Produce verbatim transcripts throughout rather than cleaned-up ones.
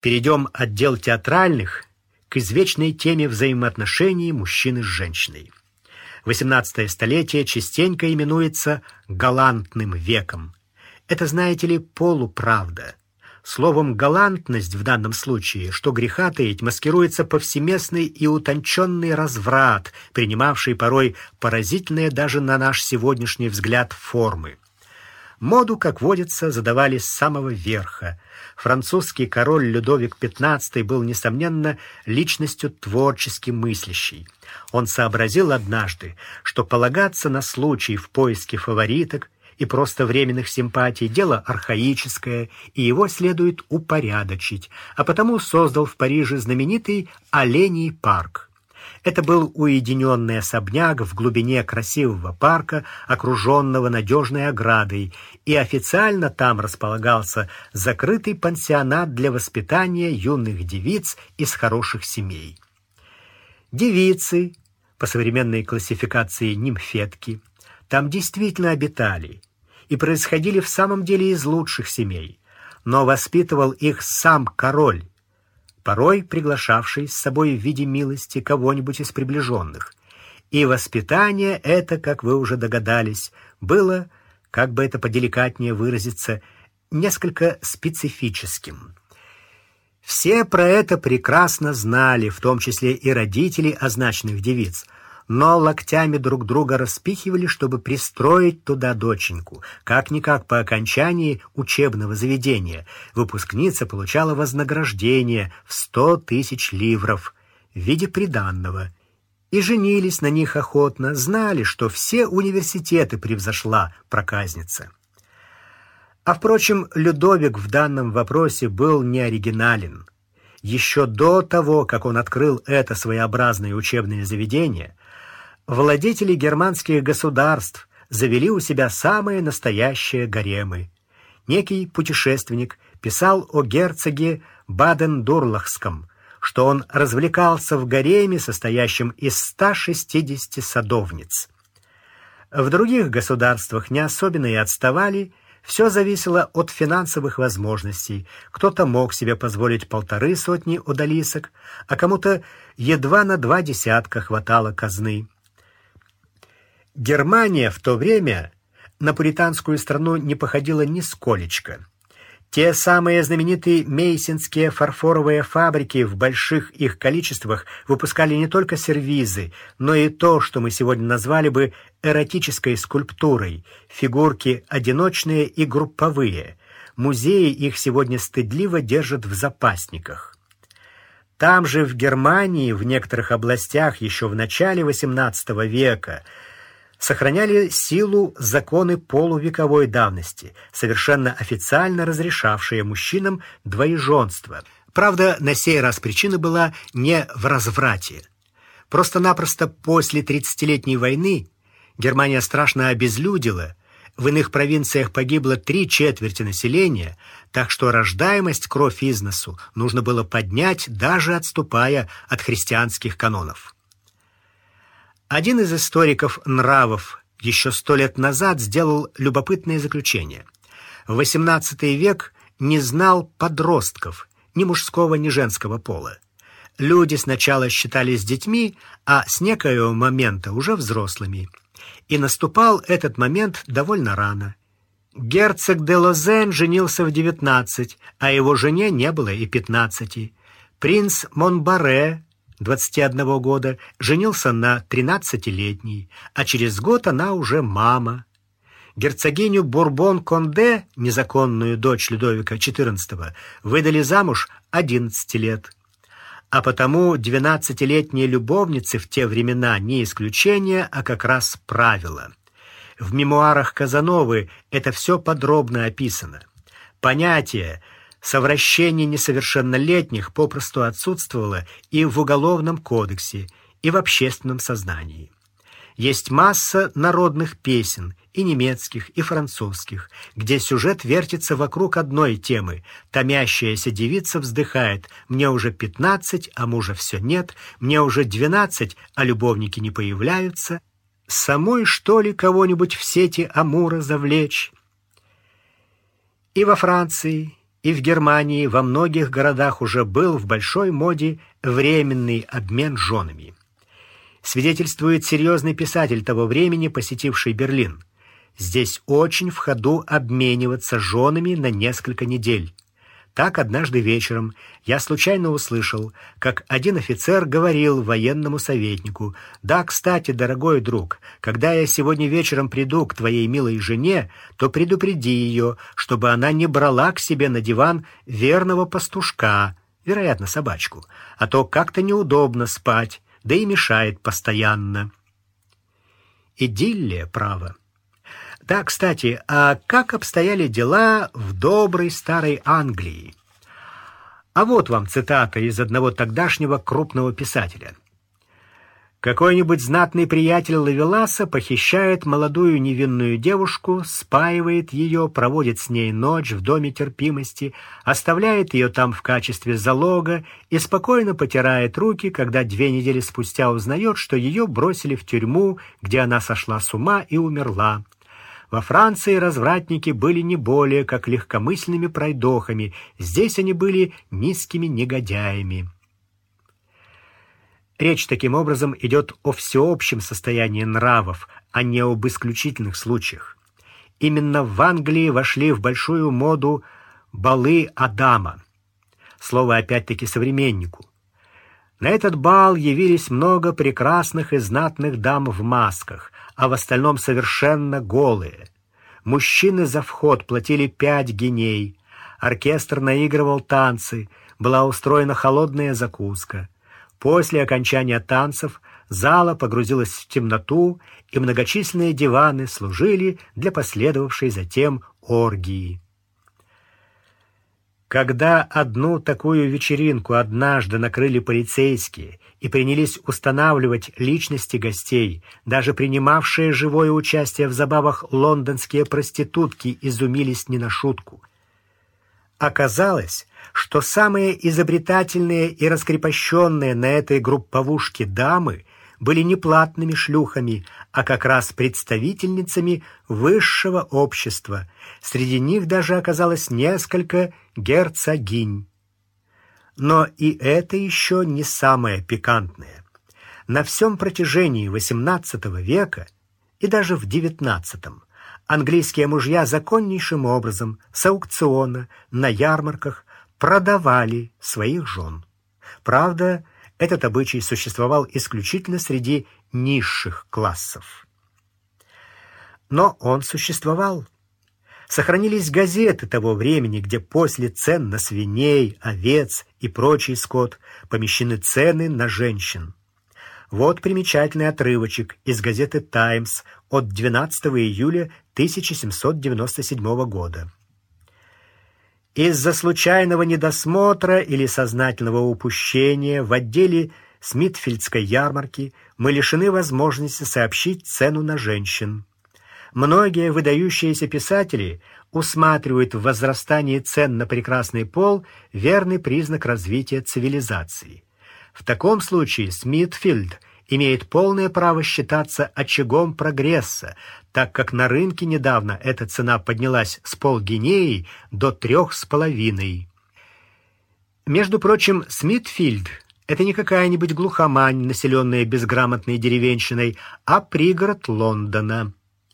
Перейдем от дел театральных к извечной теме взаимоотношений мужчины с женщиной. восемнадцатое столетие частенько именуется галантным веком. Это, знаете ли, полуправда. Словом «галантность» в данном случае, что греха таить, маскируется повсеместный и утонченный разврат, принимавший порой поразительные даже на наш сегодняшний взгляд формы. Моду, как водится, задавали с самого верха. Французский король Людовик пятнадцатый был, несомненно, личностью творчески мыслящей. Он сообразил однажды, что полагаться на случай в поиске фавориток и просто временных симпатий – дело архаическое, и его следует упорядочить, а потому создал в Париже знаменитый Оленей парк. Это был уединенный особняк в глубине красивого парка, окруженного надежной оградой, и официально там располагался закрытый пансионат для воспитания юных девиц из хороших семей. Девицы, по современной классификации нимфетки, там действительно обитали и происходили в самом деле из лучших семей, но воспитывал их сам король, порой приглашавший с собой в виде милости кого-нибудь из приближенных. И воспитание это, как вы уже догадались, было, как бы это поделикатнее выразиться, несколько специфическим. Все про это прекрасно знали, в том числе и родители означенных девиц, но локтями друг друга распихивали, чтобы пристроить туда доченьку. Как-никак по окончании учебного заведения выпускница получала вознаграждение в сто тысяч ливров в виде приданного. И женились на них охотно, знали, что все университеты превзошла проказница. А, впрочем, Людовик в данном вопросе был не оригинален. Еще до того, как он открыл это своеобразное учебное заведение, владетели германских государств завели у себя самые настоящие гаремы. Некий путешественник писал о герцоге Баден-Дурлахском, что он развлекался в гареме, состоящем из ста шестидесяти садовниц. В других государствах не особенно и отставали. Все зависело от финансовых возможностей. Кто-то мог себе позволить полторы сотни одолисок, а кому-то едва на два десятка хватало казны. Германия в то время на пуританскую страну не походила нисколечко. Те самые знаменитые мейсинские фарфоровые фабрики в больших их количествах выпускали не только сервизы, но и то, что мы сегодня назвали бы эротической скульптурой, фигурки одиночные и групповые. Музеи их сегодня стыдливо держат в запасниках. Там же в Германии, в некоторых областях еще в начале восемнадцатого века, сохраняли силу законы полувековой давности, совершенно официально разрешавшие мужчинам двоеженство. Правда, на сей раз причина была не в разврате. Просто-напросто после тридцатилетней войны Германия страшно обезлюдила, в иных провинциях погибло три четверти населения, так что рождаемость кровь из носу нужно было поднять, даже отступая от христианских канонов. Один из историков нравов еще сто лет назад сделал любопытное заключение. восемнадцатый век не знал подростков, ни мужского, ни женского пола. Люди сначала считались детьми, а с некоего момента уже взрослыми. И наступал этот момент довольно рано. Герцог де Лозен женился в девятнадцать, а его жене не было и пятнадцати. Принц Монбаре двадцати одного года, женился на тринадцатилетней, а через год она уже мама. Герцогиню Бурбон-Конде, незаконную дочь Людовика четырнадцатого, выдали замуж одиннадцати лет. А потому двенадцатилетние любовницы в те времена не исключение, а как раз правило. В мемуарах Казановы это все подробно описано. Понятие совращение несовершеннолетних попросту отсутствовало и в Уголовном кодексе, и в общественном сознании. Есть масса народных песен, и немецких, и французских, где сюжет вертится вокруг одной темы. Томящаяся девица вздыхает: «Мне уже пятнадцать, а мужа все нет, мне уже двенадцать, а любовники не появляются. Самой, что ли, кого-нибудь в сети Амура завлечь?» И во Франции, и в Германии во многих городах уже был в большой моде временный обмен женами. Свидетельствует серьезный писатель того времени, посетивший Берлин. Здесь очень в ходу обмениваться женами на несколько недель. Так однажды вечером я случайно услышал, как один офицер говорил военному советнику: «Да, кстати, дорогой друг, когда я сегодня вечером приду к твоей милой жене, то предупреди ее, чтобы она не брала к себе на диван верного пастушка, вероятно, собачку, а то как-то неудобно спать, да и мешает постоянно». Идиллия, право. Да, кстати, а как обстояли дела в доброй старой Англии? А вот вам цитата из одного тогдашнего крупного писателя. Какой-нибудь знатный приятель Лавеласа похищает молодую невинную девушку, спаивает ее, проводит с ней ночь в доме терпимости, оставляет ее там в качестве залога и спокойно потирает руки, когда две недели спустя узнает, что ее бросили в тюрьму, где она сошла с ума и умерла. Во Франции развратники были не более как легкомысленными пройдохами, здесь они были низкими негодяями. Речь таким образом идет о всеобщем состоянии нравов, а не об исключительных случаях. Именно в Англии вошли в большую моду балы Адама. Слово опять-таки современнику. На этот бал явились много прекрасных и знатных дам в масках, а в остальном совершенно голые. Мужчины за вход платили пять гиней, оркестр наигрывал танцы, была устроена холодная закуска. После окончания танцев зала погрузилась в темноту, и многочисленные диваны служили для последовавшей затем оргии. Когда одну такую вечеринку однажды накрыли полицейские и принялись устанавливать личности гостей, даже принимавшие живое участие в забавах лондонские проститутки изумились не на шутку. Оказалось, что самые изобретательные и раскрепощенные на этой групповушке дамы были не платными шлюхами, а как раз представительницами высшего общества. Среди них даже оказалось несколько герцогинь. Но и это еще не самое пикантное. На всем протяжении восемнадцатого века и даже в девятнадцатом английские мужья законнейшим образом с аукциона на ярмарках продавали своих жен. Правда, этот обычай существовал исключительно среди низших классов. Но он существовал. Сохранились газеты того времени, где после цен на свиней, овец и прочий скот помещены цены на женщин. Вот примечательный отрывочек из газеты «Таймс» от двенадцатого июля тысяча семьсот девяносто седьмого года. Из-за случайного недосмотра или сознательного упущения в отделе Смитфилдской ярмарки мы лишены возможности сообщить цену на женщин. Многие выдающиеся писатели усматривают в возрастании цен на прекрасный пол верный признак развития цивилизации. В таком случае Смитфилд имеет полное право считаться очагом прогресса, так как на рынке недавно эта цена поднялась с полгинеи до трех с половиной. Между прочим, Смитфилд — это не какая-нибудь глухомань, населенная безграмотной деревенщиной, а пригород Лондона.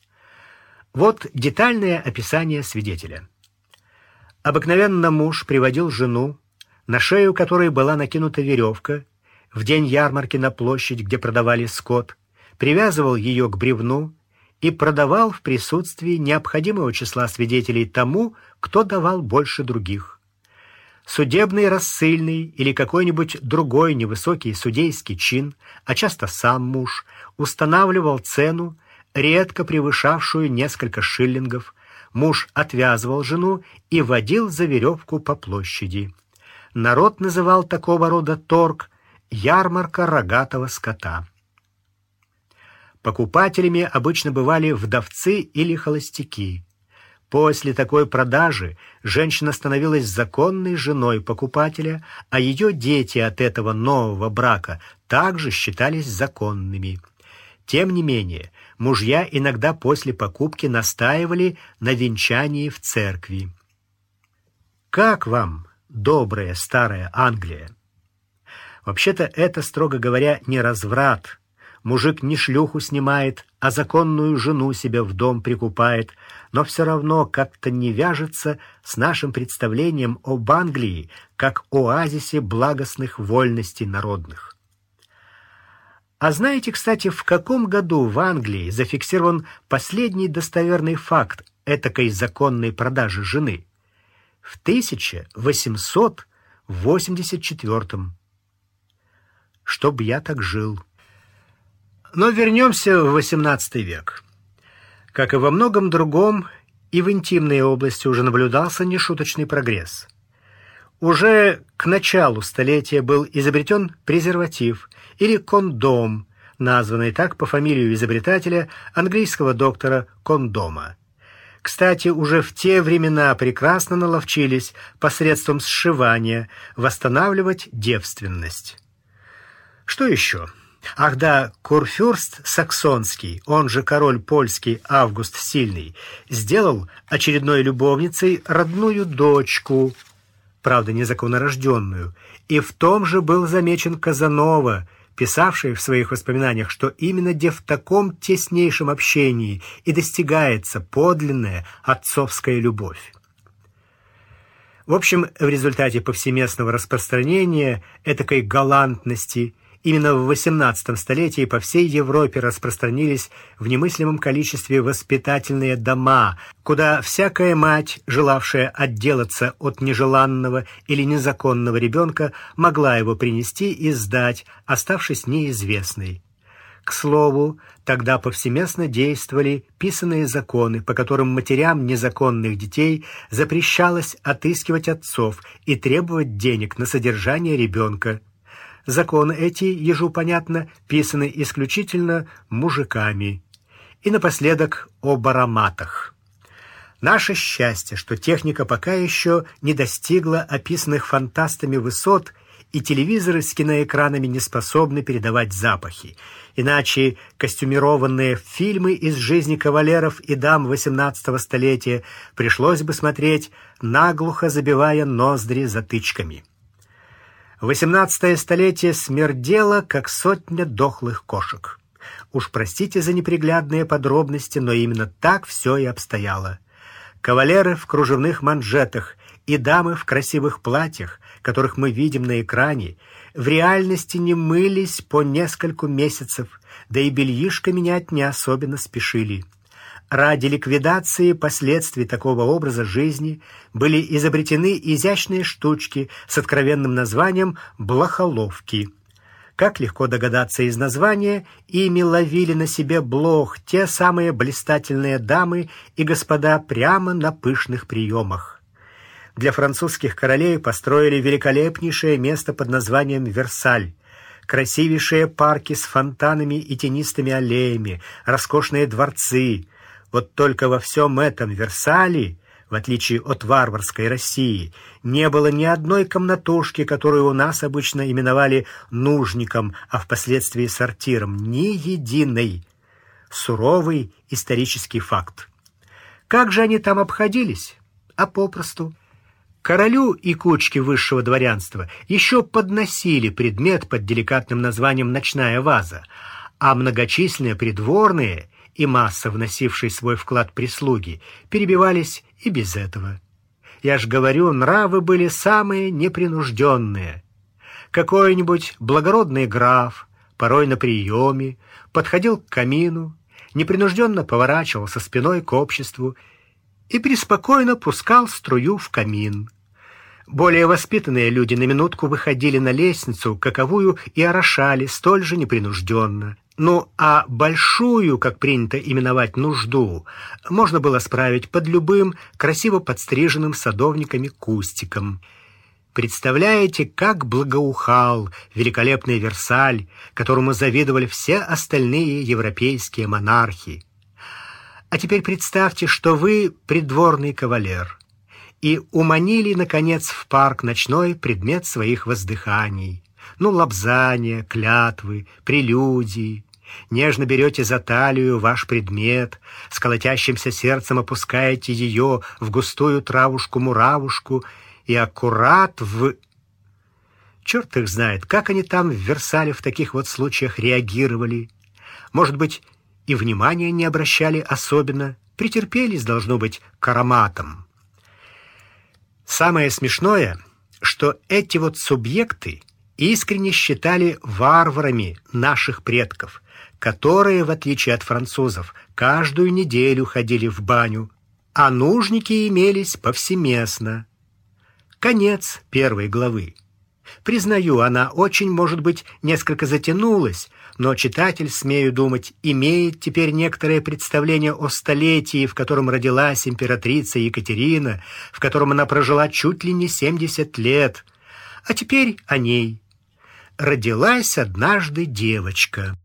Вот детальное описание свидетеля. Обыкновенно муж приводил жену, на шею которой была накинута веревка, в день ярмарки на площадь, где продавали скот, привязывал ее к бревну и продавал в присутствии необходимого числа свидетелей тому, кто давал больше других. Судебный рассыльный или какой-нибудь другой невысокий судейский чин, а часто сам муж, устанавливал цену, редко превышавшую несколько шиллингов. Муж отвязывал жену и водил за веревку по площади. Народ называл такого рода торг ярмарка рогатого скота. Покупателями обычно бывали вдовцы или холостяки. После такой продажи женщина становилась законной женой покупателя, а ее дети от этого нового брака также считались законными. Тем не менее, мужья иногда после покупки настаивали на венчании в церкви. Как вам, добрая старая Англия? Вообще-то это, строго говоря, не разврат. Мужик не шлюху снимает, а законную жену себе в дом прикупает, но все равно как-то не вяжется с нашим представлением об Англии как оазисе благостных вольностей народных. А знаете, кстати, в каком году в Англии зафиксирован последний достоверный факт этакой законной продажи жены? В тысяча восемьсот восемьдесят четвёртом. Чтоб я так жил. Но вернемся в восемнадцатый век. Как и во многом другом, и в интимной области уже наблюдался нешуточный прогресс. Уже к началу столетия был изобретен презерватив или кондом, названный так по фамилии изобретателя, английского доктора Кондома. Кстати, уже в те времена прекрасно наловчились посредством сшивания восстанавливать девственность. Что еще? Ах да, Курфюрст Саксонский, он же король польский Август Сильный, сделал очередной любовницей родную дочку, правда, незаконнорожденную, и в том же был замечен Казанова, писавший в своих воспоминаниях, что именно де в таком теснейшем общении и достигается подлинная отцовская любовь. В общем, в результате повсеместного распространения этакой галантности именно в восемнадцатом столетии по всей Европе распространились в немыслимом количестве воспитательные дома, куда всякая мать, желавшая отделаться от нежеланного или незаконного ребенка, могла его принести и сдать, оставшись неизвестной. К слову, тогда повсеместно действовали писаные законы, по которым матерям незаконных детей запрещалось отыскивать отцов и требовать денег на содержание ребенка. Законы эти, ежу понятно, писаны исключительно мужиками. И напоследок об ароматах. Наше счастье, что техника пока еще не достигла описанных фантастами высот, и телевизоры с киноэкранами не способны передавать запахи. Иначе костюмированные фильмы из жизни кавалеров и дам восемнадцатого столетия пришлось бы смотреть, наглухо забивая ноздри затычками. Восемнадцатое столетие смердело, как сотня дохлых кошек. Уж простите за неприглядные подробности, но именно так все и обстояло. Кавалеры в кружевных манжетах и дамы в красивых платьях, которых мы видим на экране, в реальности не мылись по нескольку месяцев, да и бельишко менять не особенно спешили. Ради ликвидации последствий такого образа жизни были изобретены изящные штучки с откровенным названием «блохоловки». Как легко догадаться из названия, ими ловили на себе блох те самые блистательные дамы и господа прямо на пышных приемах. Для французских королей построили великолепнейшее место под названием Версаль. Красивейшие парки с фонтанами и тенистыми аллеями, роскошные дворцы. Вот только во всем этом Версале, в отличие от варварской России, не было ни одной комнатушки, которую у нас обычно именовали нужником, а впоследствии сортиром, ни единой. Суровый исторический факт. Как же они там обходились? А попросту. Королю и кучке высшего дворянства еще подносили предмет под деликатным названием «ночная ваза», а многочисленные придворные и масса вносившей свой вклад прислуги перебивались и без этого. Я ж говорю, нравы были самые непринужденные. Какой-нибудь благородный граф, порой на приеме, подходил к камину, непринужденно поворачивался спиной к обществу и преспокойно пускал струю в камин. Более воспитанные люди на минутку выходили на лестницу, каковую и орошали столь же непринужденно. Ну, а большую, как принято именовать, нужду можно было справить под любым красиво подстриженным садовниками кустиком. Представляете, как благоухал великолепный Версаль, которому завидовали все остальные европейские монархи. А теперь представьте, что вы придворный кавалер, и уманили, наконец, в парк ночной предмет своих воздыханий. Ну, лобзания, клятвы, прелюдии. Нежно берете за талию ваш предмет, с колотящимся сердцем опускаете ее в густую травушку-муравушку и аккурат в... Черт их знает, как они там в Версале в таких вот случаях реагировали. Может быть, и внимания не обращали особенно, претерпелись, должно быть, к ароматам. Самое смешное, что эти вот субъекты искренне считали варварами наших предков, которые, в отличие от французов, каждую неделю ходили в баню, а нужники имелись повсеместно. Конец первой главы. Признаю, она очень, может быть, несколько затянулась, но читатель, смею думать, имеет теперь некоторое представление о столетии, в котором родилась императрица Екатерина, в котором она прожила чуть ли не семьдесят лет. А теперь о ней. Родилась однажды девочка.